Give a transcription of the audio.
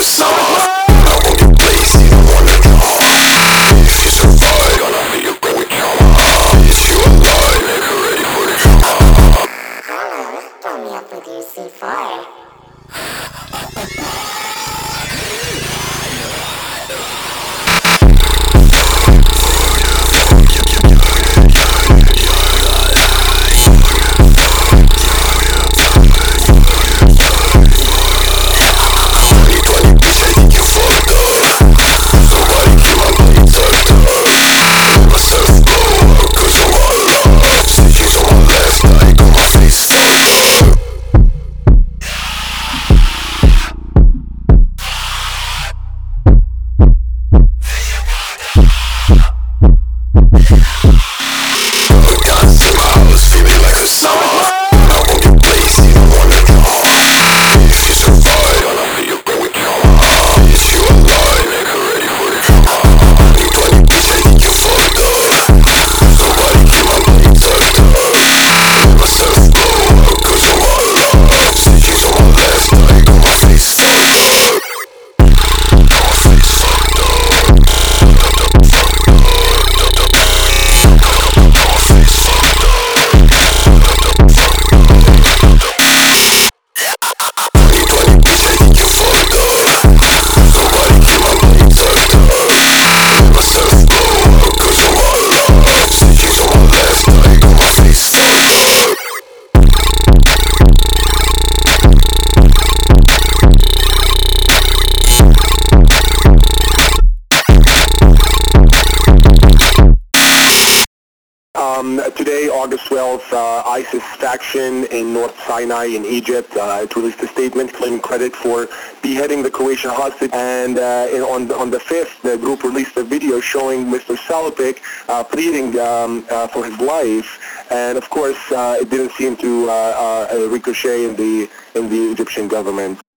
Today, August 12th, ISIS faction in North Sinai in Egypt it released a statement claiming credit for beheading the Croatian hostage. And on the 5th, the group released a video showing Mr. Salopik pleading for his life. And of course, it didn't seem to ricochet in the Egyptian government.